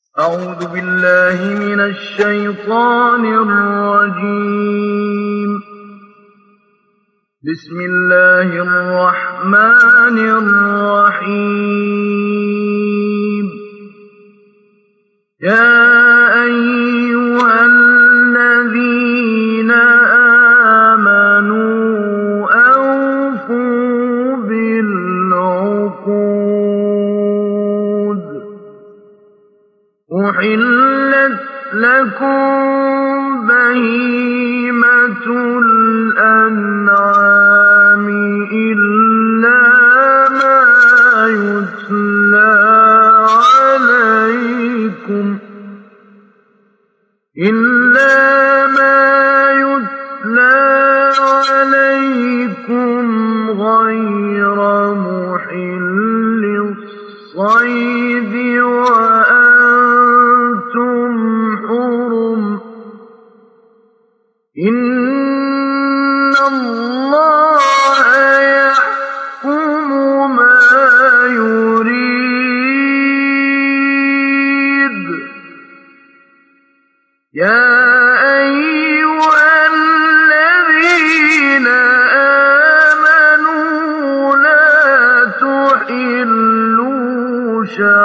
أعوذ بالله من الشيطان الرجيم. بسم الله الرحمن الرحيم. يا أيها الذين آمنوا أوفوا بالعقود. أحلت لكم بهيمة الأنعام إلا ما يتلى عليكم غير محل الصيد وأنتم حرم. إن الله يحكم ما يريد. يا أيها الذين آمنوا لا تحلوا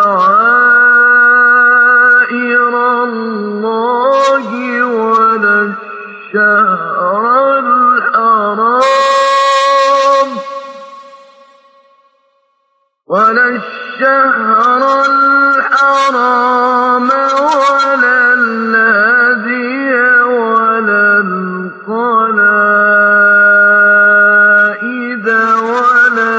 شعائر الله ولا الشهر الحرام ولا الهدي ولا القلائد ولا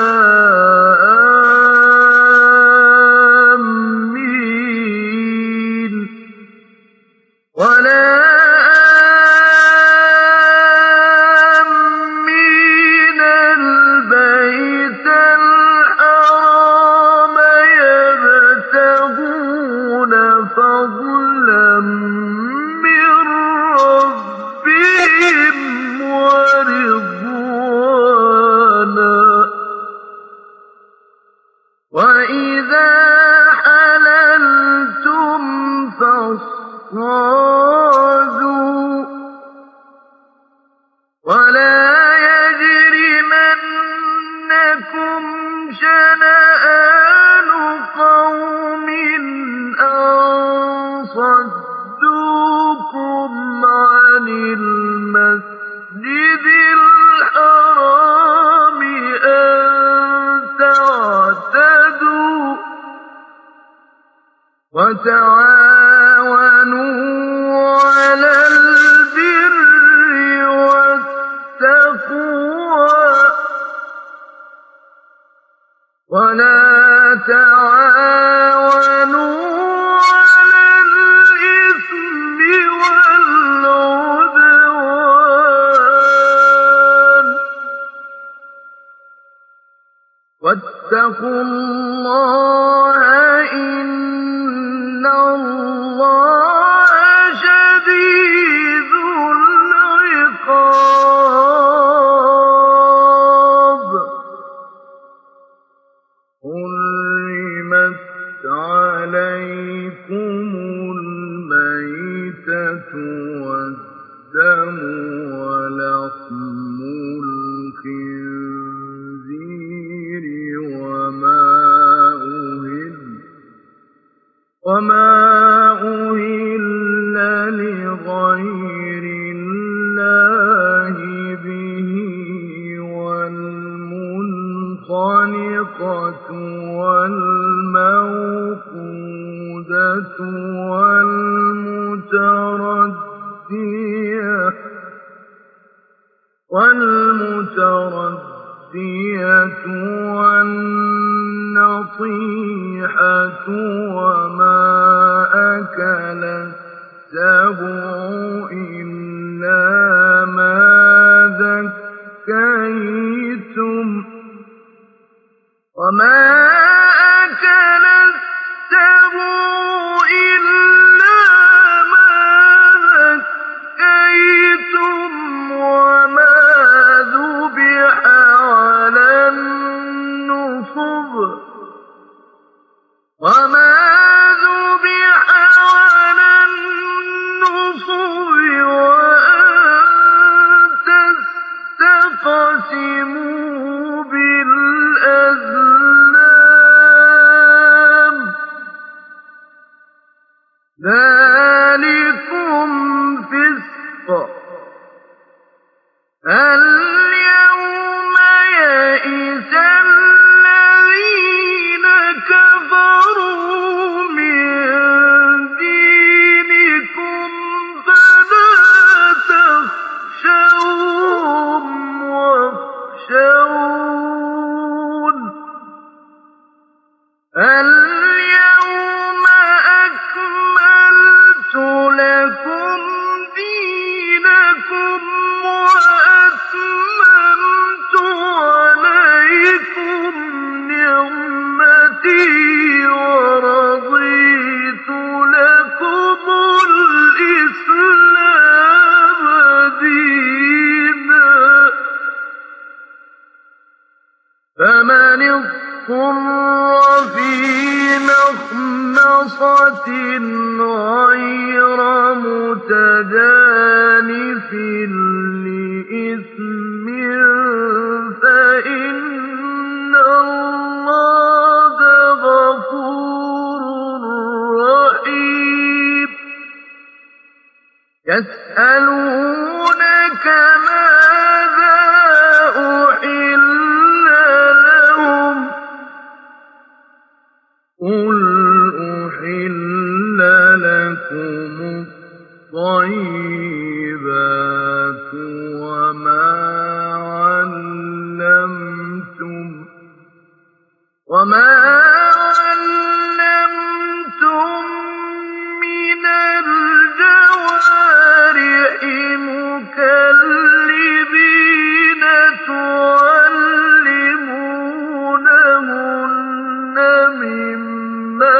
آمين البيت الحرام يبتغون فضلا من ربهم ورضوانا. وإذا حللتم فاصطادوا ولا يجرمنكم شنآن قوم أن صدوكم عن المسجد الحرام أن تعتدوا. وتعاونوا على البر والتقوى ولا تعاونوا على الإثم والعدوان. واتقوا الله إن الله شديد العقاب. حرمت عليكم الميتة والدم ولحم الخنزير وما أهل لغير الله به والمنخنقة والموقودة والمتردية والنطيحة وما أكل السبع إلا ما ذكيتم وما ذبح على النصب وما ذلكم فسق. اليوم يئس الذين كفروا من دينكم فلا تخشوهم واخشون. اليوم أكملت لكم دينكم وأتممت عليكم نعمتي ورضيت لكم الإسلام دينا. فمن اضطر في مخمصة غير متجانف لإثم فإن الله غفور رحيم. يسألونك ماذا أحل لهم قل أحل لكم الطيبات وما علمتم من الجوارح مكلبين تعلمونهن مما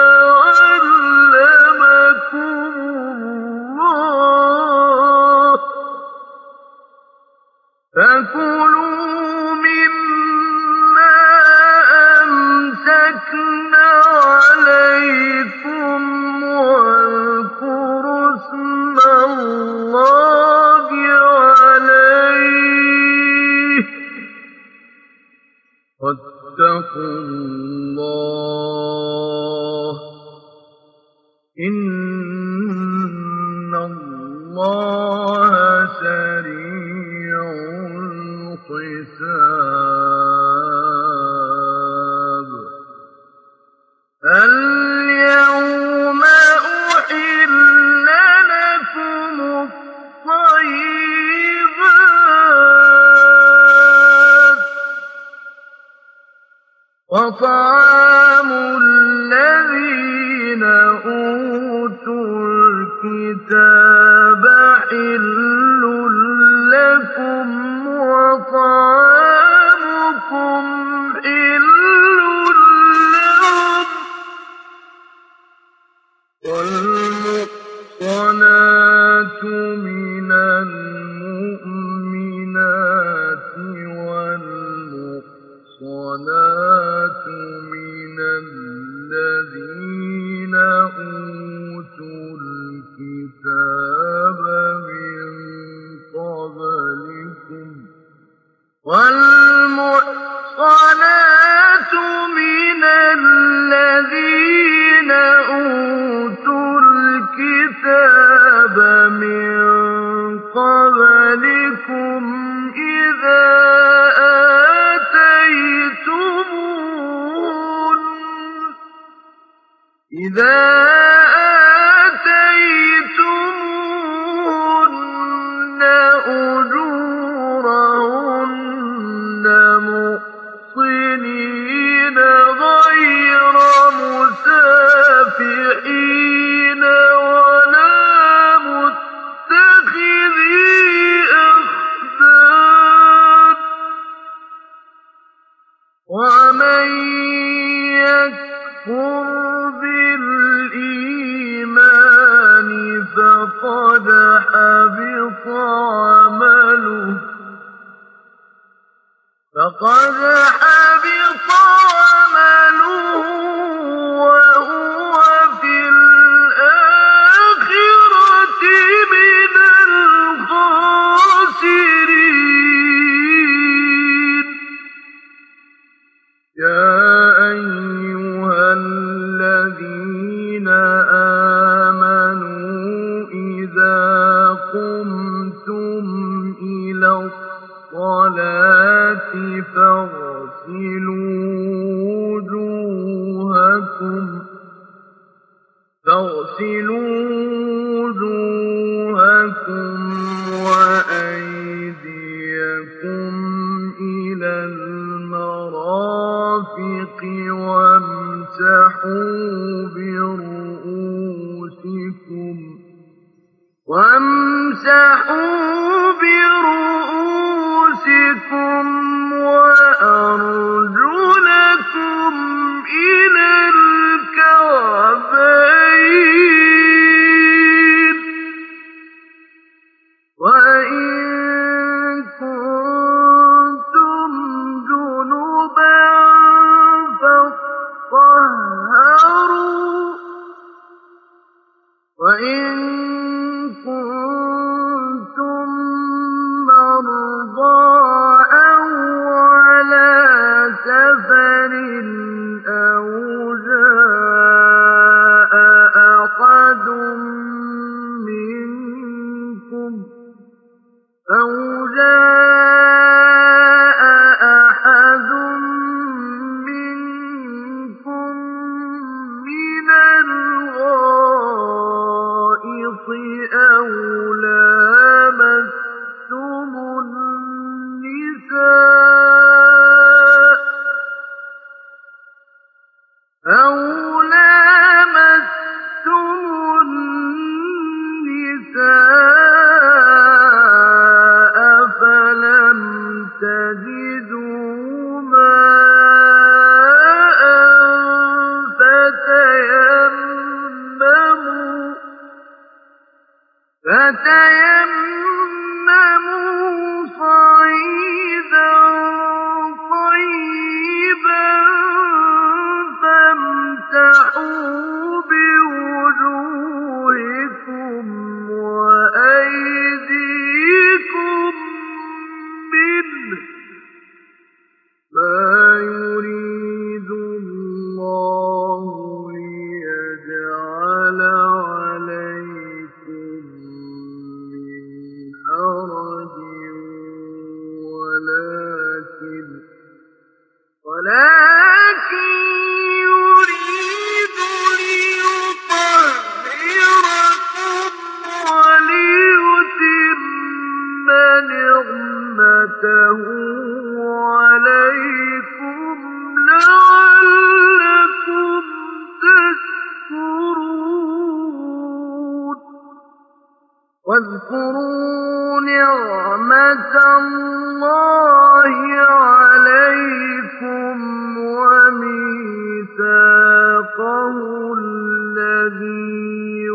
علمكم الله فكلوا مما أمسكنا عليكم واذكروا اسم الله عليه واتقوا الله إن الله سريع الحساب. اليوم أحل لكم الطيبات وطعام الذين أوتوا الكتاب حل لكم وطعامكم حل لهم والمحصنات من المؤمنات والمحصنات من الذين أوتوا الكتاب من قبلكم والمحصنات من الذين أوتوا الكتاب من قبلكم إذا آتيتموهن أجورهن محصنين غير مسافحين ولا متخذي أخدان ومن يكفر بالإيمان فاغسلوا وجوهكم وأيديكم إلى المرافق وامسحوا برؤوسكم وأرجلكم إلى الكعبين وإن كنتم جنبا فاطهروا وإن كنتم مرضى أو على سفر أو جاء أحد منكم من الغائط أو لامستم النساء فلم تجدوا ماء فتيمموا صعيدا طيبا فامسحوا بوجوهكم وأيديكم منه ما يريد الله ليجعل عليكم من حرج ولكن يريد ليطهركم وليتم نعمته عليكم لعلكم تشكرون واذكروا نعمة الله عليكم وميثاقه الذي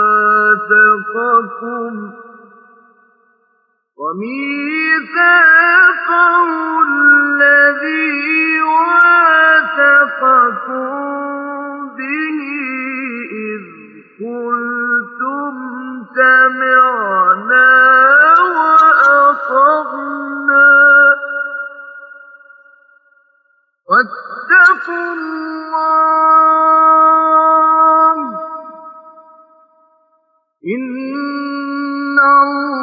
واثقكم به إذ قلتم سمعنا وأطعنا واتقوا الله إن الله